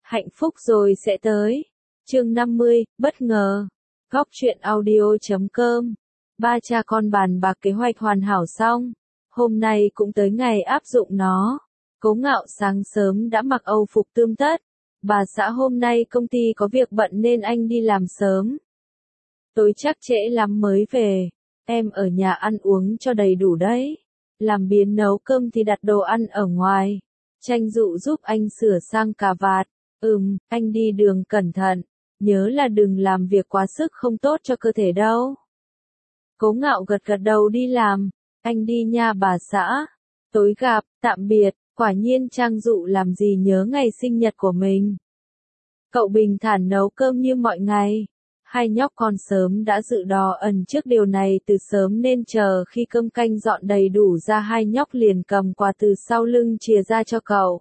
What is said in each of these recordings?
Hạnh phúc rồi sẽ tới. Chương 50, bất ngờ. Góc truyện audio.com. Ba cha con bàn bạc kế hoạch hoàn hảo xong. Hôm nay cũng tới ngày áp dụng nó. Cố Ngạo sáng sớm đã mặc âu phục tươm tất. Bà xã hôm nay công ty có việc bận nên anh đi làm sớm. Tối chắc trễ lắm mới về. Em ở nhà ăn uống cho đầy đủ đấy. Làm biếng nấu cơm thì đặt đồ ăn ở ngoài. Tranh dụ giúp anh sửa sang cà vạt. Anh đi đường cẩn thận. Nhớ là đừng làm việc quá sức không tốt cho cơ thể đâu. Cố Ngạo gật gật đầu đi làm. Anh đi nha bà xã. Tối gặp, tạm biệt. Quả nhiên Trang Dụ làm gì nhớ ngày sinh nhật của mình. Cậu bình thản nấu cơm như mọi ngày. Hai nhóc con sớm đã dự đò ẩn trước điều này từ sớm nên chờ khi cơm canh dọn đầy đủ ra hai nhóc liền cầm quà từ sau lưng chìa ra cho cậu.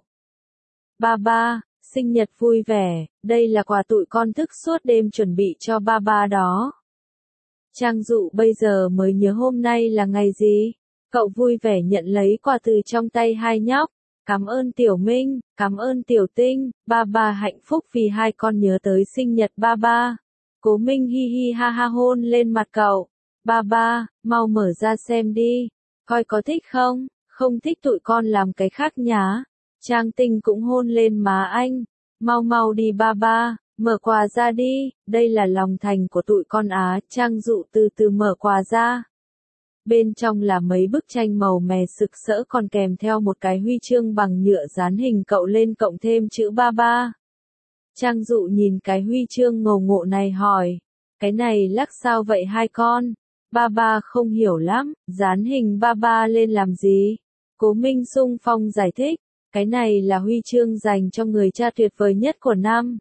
Ba, sinh nhật vui vẻ, đây là quà tụi con thức suốt đêm chuẩn bị cho ba đó. Trang Dụ bây giờ mới nhớ hôm nay là ngày gì. Cậu vui vẻ nhận lấy quà từ trong tay hai nhóc. Cảm ơn Tiểu Minh, cảm ơn Tiểu Tinh, ba hạnh phúc vì hai con nhớ tới sinh nhật ba. Cố Minh hi hi ha ha hôn lên mặt cậu. Ba, mau mở ra xem đi. Coi có thích không? Không thích tụi con làm cái khác nhá. Trang Tinh cũng hôn lên má anh. Mau đi ba, mở quà ra đi. Đây là lòng thành của tụi con á. Trang Dụ từ từ mở quà ra. Bên trong là mấy bức tranh màu mè sực sỡ còn kèm theo một cái huy chương bằng nhựa dán hình cậu lên cộng thêm chữ ba. Trang Dụ nhìn cái huy chương ngầu ngộ này hỏi. Cái này lắc sao vậy hai con? Ba không hiểu lắm, dán hình ba lên làm gì? Cố Minh xung phong giải thích. Cái này là huy chương dành cho người cha tuyệt vời nhất của năm.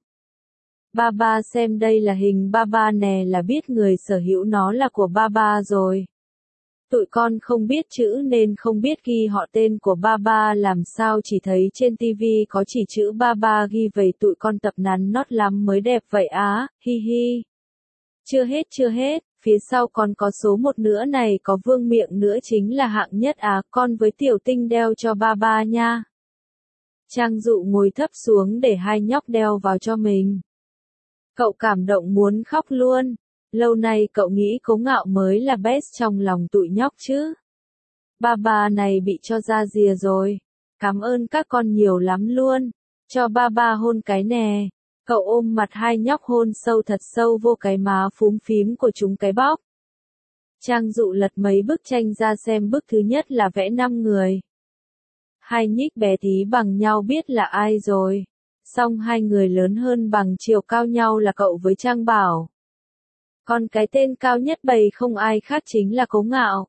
Ba xem đây là hình ba nè là biết người sở hữu nó là của ba rồi. Tụi con không biết chữ nên không biết ghi họ tên của ba làm sao chỉ thấy trên tivi có chỉ chữ ba ghi vậy tụi con tập nắn nót lắm mới đẹp vậy á, hi hi. Chưa hết, phía sau còn có số 1 nữa này có vương miện nữa chính là hạng nhất á, con với Tiểu Tinh đeo cho ba nha. Trang Dụ ngồi thấp xuống để hai nhóc đeo vào cho mình. Cậu cảm động muốn khóc luôn. Lâu nay cậu nghĩ Cố Ngạo mới là best trong lòng tụi nhóc chứ. Ba này bị cho ra rìa rồi. Cảm ơn các con nhiều lắm luôn. Cho ba hôn cái nè. Cậu ôm mặt hai nhóc hôn sâu thật sâu vô cái má phúm phím của chúng cái bóc. Trang Dụ lật mấy bức tranh ra xem bức thứ nhất là vẽ 5 người. Hai nhích bé tí bằng nhau biết là ai rồi. Xong hai người lớn hơn bằng chiều cao nhau là cậu với Trang Bảo. Còn cái tên cao nhất bầy không ai khác chính là Cố Ngạo.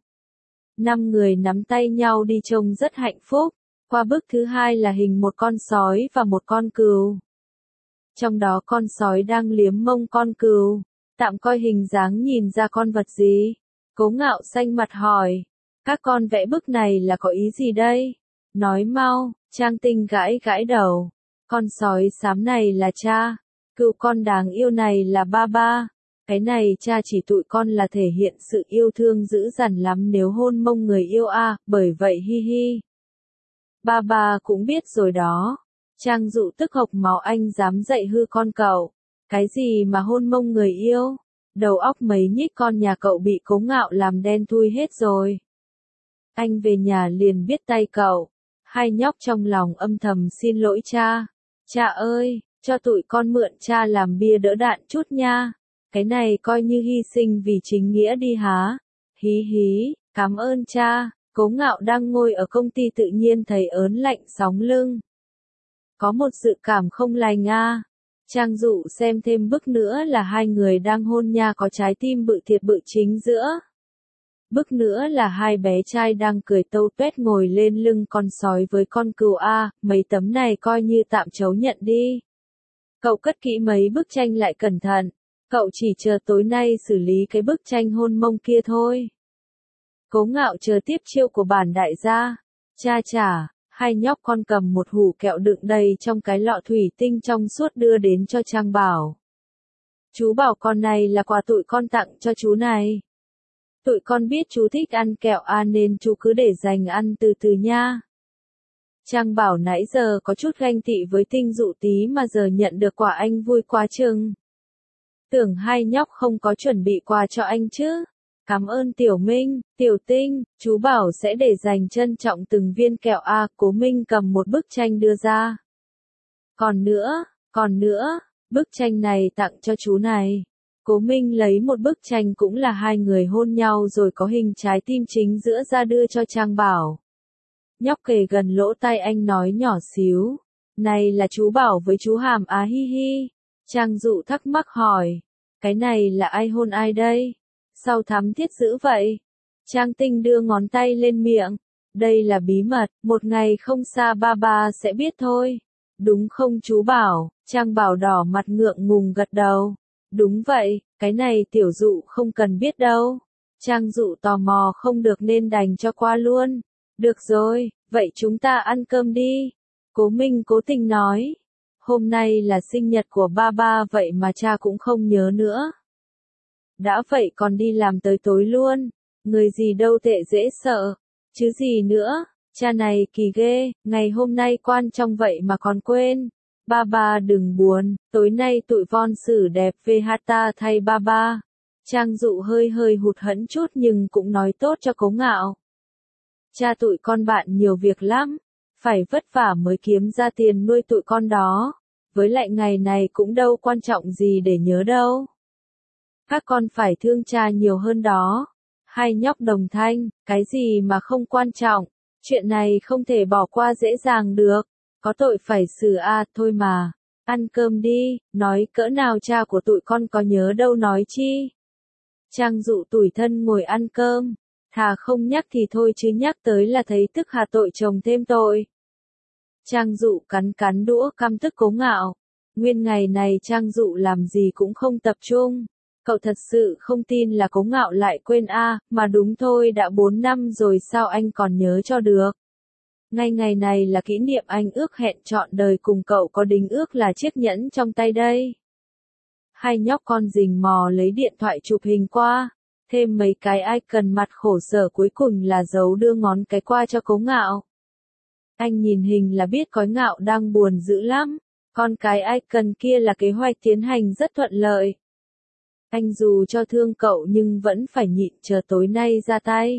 5 người nắm tay nhau đi trông rất hạnh phúc. Qua bức thứ hai là hình một con sói và một con cừu. Trong đó con sói đang liếm mông con cừu. Tạm coi hình dáng nhìn ra con vật gì. Cố Ngạo xanh mặt hỏi. Các con vẽ bức này là có ý gì đây? Nói mau. Trang Tinh gãi đầu. Con sói xám này là cha. Cừu con đáng yêu này là ba. Cái này cha chỉ tụi con là thể hiện sự yêu thương dữ dằn lắm nếu hôn mông người yêu à, bởi vậy hi hi. Ba cũng biết rồi đó. Trang Dụ tức hộc máu anh dám dạy hư con cậu. Cái gì mà hôn mông người yêu? Đầu óc mấy nhích con nhà cậu bị Cố Ngạo làm đen thui hết rồi. Anh về nhà liền biết tay cậu. Hai nhóc trong lòng âm thầm xin lỗi cha. Cha ơi, cho tụi con mượn cha làm bia đỡ đạn chút nha. Cái này coi như hy sinh vì chính nghĩa đi há. Hí, cảm ơn cha. Cố Ngạo đang ngồi ở công ty tự nhiên thấy ớn lạnh sóng lưng. Có một dự cảm không lành à. Trang Dụ xem thêm bức nữa là hai người đang hôn nha có trái tim bự thiệt bự chính giữa. Bức nữa là hai bé trai đang cười tâu tuét ngồi lên lưng con sói với con cừu a, mấy tấm này coi như tạm chấp nhận đi. Cậu cất kỹ mấy bức tranh lại cẩn thận. Cậu chỉ chờ tối nay xử lý cái bức tranh hôn mông kia thôi. Cố Ngạo chờ tiếp chiêu của bản đại gia. Chà, hai nhóc con cầm một hũ kẹo đựng đầy trong cái lọ thủy tinh trong suốt đưa đến cho Trang Bảo. Chú bảo con này là quà tụi con tặng cho chú này. Tụi con biết chú thích ăn kẹo à nên chú cứ để dành ăn từ từ nha. Trang Bảo nãy giờ có chút ganh tị với Tinh Dụ tí mà giờ nhận được quà anh vui quá chừng. Tưởng hai nhóc không có chuẩn bị quà cho anh chứ. Cảm ơn Tiểu Minh, Tiểu Tinh, chú bảo sẽ để dành trân trọng từng viên kẹo a. Cố Minh cầm một bức tranh đưa ra. Còn nữa, bức tranh này tặng cho chú này. Cố Minh lấy một bức tranh cũng là hai người hôn nhau rồi có hình trái tim chính giữa ra đưa cho Trang Bảo. Nhóc kề gần lỗ tai anh nói nhỏ xíu. Này là chú Bảo với chú Hàm á hi hi. Trang Dụ thắc mắc hỏi. Cái này là ai hôn ai đây? Sao thắm thiết dữ vậy? Trang Tinh đưa ngón tay lên miệng. Đây là bí mật, một ngày không xa ba ba sẽ biết thôi. Đúng không chú Bảo? Trang Bảo đỏ mặt ngượng ngùng gật đầu. Đúng vậy, cái này Tiểu Dụ không cần biết đâu. Trang Dụ tò mò không được nên đành cho qua luôn. Được rồi, vậy chúng ta ăn cơm đi. Cố Minh cố tình nói. Hôm nay là sinh nhật của ba ba vậy mà cha cũng không nhớ nữa. Đã vậy còn đi làm tới tối luôn. Người gì đâu tệ dễ sợ. Chứ gì nữa, cha này kỳ ghê, ngày hôm nay quan trọng vậy mà còn quên. Ba ba đừng buồn, tối nay tụi von xử đẹp về hata thay ba ba. Trang Dụ hơi hụt hẫng chút nhưng cũng nói tốt cho Cố Ngạo. Cha tụi con bạn nhiều việc lắm, phải vất vả mới kiếm ra tiền nuôi tụi con đó. Với lại ngày này cũng đâu quan trọng gì để nhớ đâu. Các con phải thương cha nhiều hơn đó. Hai nhóc đồng thanh, cái gì mà không quan trọng, chuyện này không thể bỏ qua dễ dàng được. Có tội phải xử a, thôi mà. Ăn cơm đi, nói cỡ nào cha của tụi con có nhớ đâu nói chi. Trang Dụ tủi thân ngồi ăn cơm. Thà không nhắc thì thôi chứ nhắc tới là thấy tức hà tội chồng thêm tội. Trang Dụ cắn đũa căm tức Cố Ngạo. Nguyên ngày này Trang Dụ làm gì cũng không tập trung. Cậu thật sự không tin là Cố Ngạo lại quên a, mà đúng thôi đã 4 năm rồi sao anh còn nhớ cho được. Ngay ngày này là kỷ niệm anh ước hẹn trọn đời cùng cậu có đính ước là chiếc nhẫn trong tay đây. Hai nhóc con rình mò lấy điện thoại chụp hình qua, thêm mấy cái icon mặt khổ sở cuối cùng là dấu đưa ngón cái qua cho Cố Ngạo. Anh nhìn hình là biết Cố Ngạo đang buồn dữ lắm, con cái icon kia là kế hoạch tiến hành rất thuận lợi. Anh dù cho thương cậu nhưng vẫn phải nhịn chờ tối nay ra tay.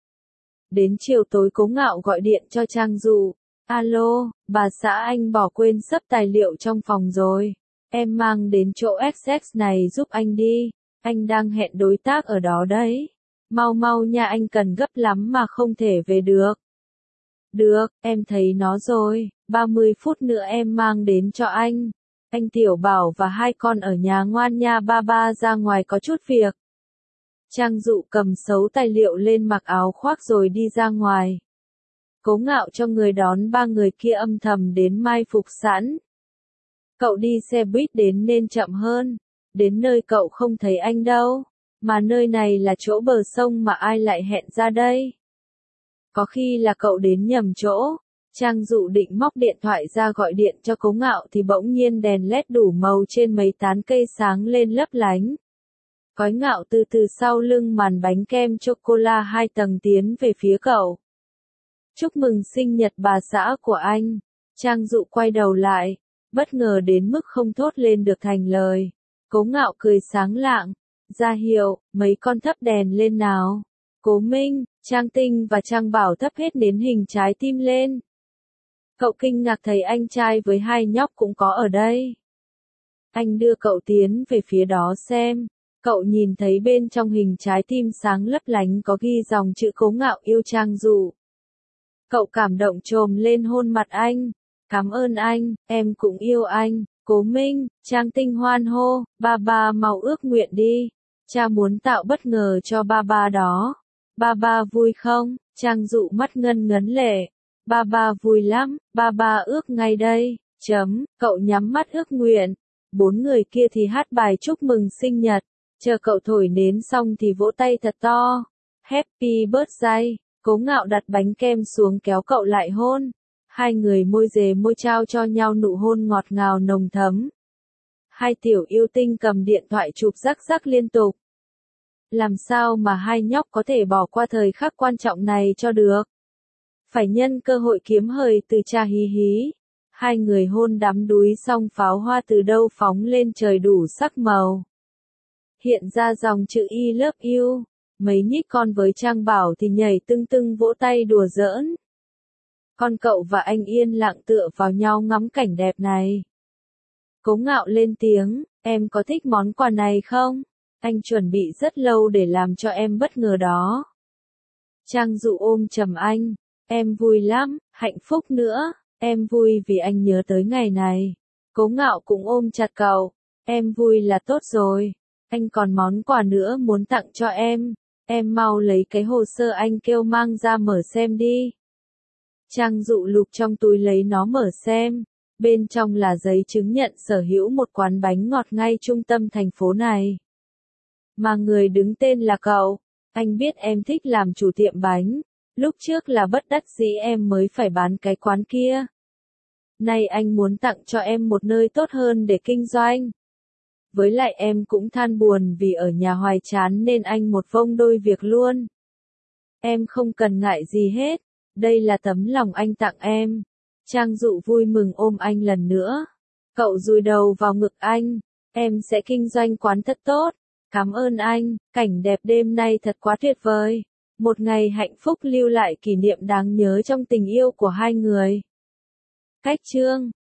Đến chiều tối Cố Ngạo gọi điện cho Trang Dụ. Alo, bà xã anh bỏ quên sắp tài liệu trong phòng rồi. Em mang đến chỗ XX này giúp anh đi. Anh đang hẹn đối tác ở đó đấy. Mau nha anh cần gấp lắm mà không thể về được. Được, em thấy nó rồi. 30 phút nữa em mang đến cho anh. Anh Tiểu Bảo và hai con ở nhà ngoan nha ba ba ra ngoài có chút việc. Trang Dụ cầm sấu tài liệu lên mặc áo khoác rồi đi ra ngoài. Cố Ngạo cho người đón ba người kia âm thầm đến mai phục sẵn. Cậu đi xe buýt đến nên chậm hơn. Đến nơi cậu không thấy anh đâu. Mà nơi này là chỗ bờ sông mà ai lại hẹn ra đây? Có khi là cậu đến nhầm chỗ. Trang Dụ định móc điện thoại ra gọi điện cho Cố Ngạo thì bỗng nhiên đèn led đủ màu trên mấy tán cây sáng lên lấp lánh. Cố Ngạo từ sau lưng màn bánh kem chocola 2 tầng tiến về phía cậu. Chúc mừng sinh nhật bà xã của anh. Trang Dụ quay đầu lại, bất ngờ đến mức không thốt lên được thành lời. Cố Ngạo cười sáng lạng, ra hiệu, mấy con thắp đèn lên nào. Cố Minh, Trang Tinh và Trang Bảo thắp hết nến hình trái tim lên. Cậu kinh ngạc thấy anh trai với hai nhóc cũng có ở đây. Anh đưa cậu tiến về phía đó xem. Cậu nhìn thấy bên trong hình trái tim sáng lấp lánh có ghi dòng chữ Cố Ngạo yêu Trang Dụ. Cậu cảm động trồm lên hôn mặt anh. Cảm ơn anh, em cũng yêu anh. Cố Minh, Trang Tinh hoan hô, ba ba mau ước nguyện đi. Cha muốn tạo bất ngờ cho ba ba đó. Ba ba vui không? Trang Dụ mắt ngân ngấn lệ. Ba ba vui lắm, ba ba ước ngay đây. Cậu nhắm mắt ước nguyện. 4 người kia thì hát bài chúc mừng sinh nhật. Chờ cậu thổi nến xong thì vỗ tay thật to. Happy birthday. Cố Ngạo đặt bánh kem xuống kéo cậu lại hôn. Hai người môi dề môi trao cho nhau nụ hôn ngọt ngào nồng thấm. Hai tiểu yêu tinh cầm điện thoại chụp rắc liên tục. Làm sao mà hai nhóc có thể bỏ qua thời khắc quan trọng này cho được? Phải nhân cơ hội kiếm hời từ cha hí hí. Hai người hôn đắm đuối xong pháo hoa từ đâu phóng lên trời đủ sắc màu. Hiện ra dòng chữ I love you. Mấy nhích con với Trang Bảo thì nhảy tưng tưng vỗ tay đùa giỡn. Con cậu và anh yên lặng tựa vào nhau ngắm cảnh đẹp này. Cố Ngạo lên tiếng, em có thích món quà này không? Anh chuẩn bị rất lâu để làm cho em bất ngờ đó. Trang Dụ ôm chầm anh, em vui lắm, hạnh phúc nữa, em vui vì anh nhớ tới ngày này. Cố Ngạo cũng ôm chặt cậu, em vui là tốt rồi, anh còn món quà nữa muốn tặng cho em mau lấy cái hồ sơ anh kêu mang ra mở xem đi. Trang Dụ lục trong túi lấy nó mở xem, bên trong là giấy chứng nhận sở hữu một quán bánh ngọt ngay trung tâm thành phố này. Mà người đứng tên là cậu, anh biết em thích làm chủ tiệm bánh, lúc trước là bất đắc dĩ em mới phải bán cái quán kia. Nay anh muốn tặng cho em một nơi tốt hơn để kinh doanh. Với lại em cũng than buồn vì ở nhà hoài chán nên anh một vông đôi việc luôn. Em không cần ngại gì hết, đây là tấm lòng anh tặng em. Trang Dụ vui mừng ôm anh lần nữa. Cậu dúi đầu vào ngực anh, em sẽ kinh doanh quán thật tốt. Cảm ơn anh, cảnh đẹp đêm nay thật quá tuyệt vời. Một ngày hạnh phúc lưu lại kỷ niệm đáng nhớ trong tình yêu của hai người. Cách chương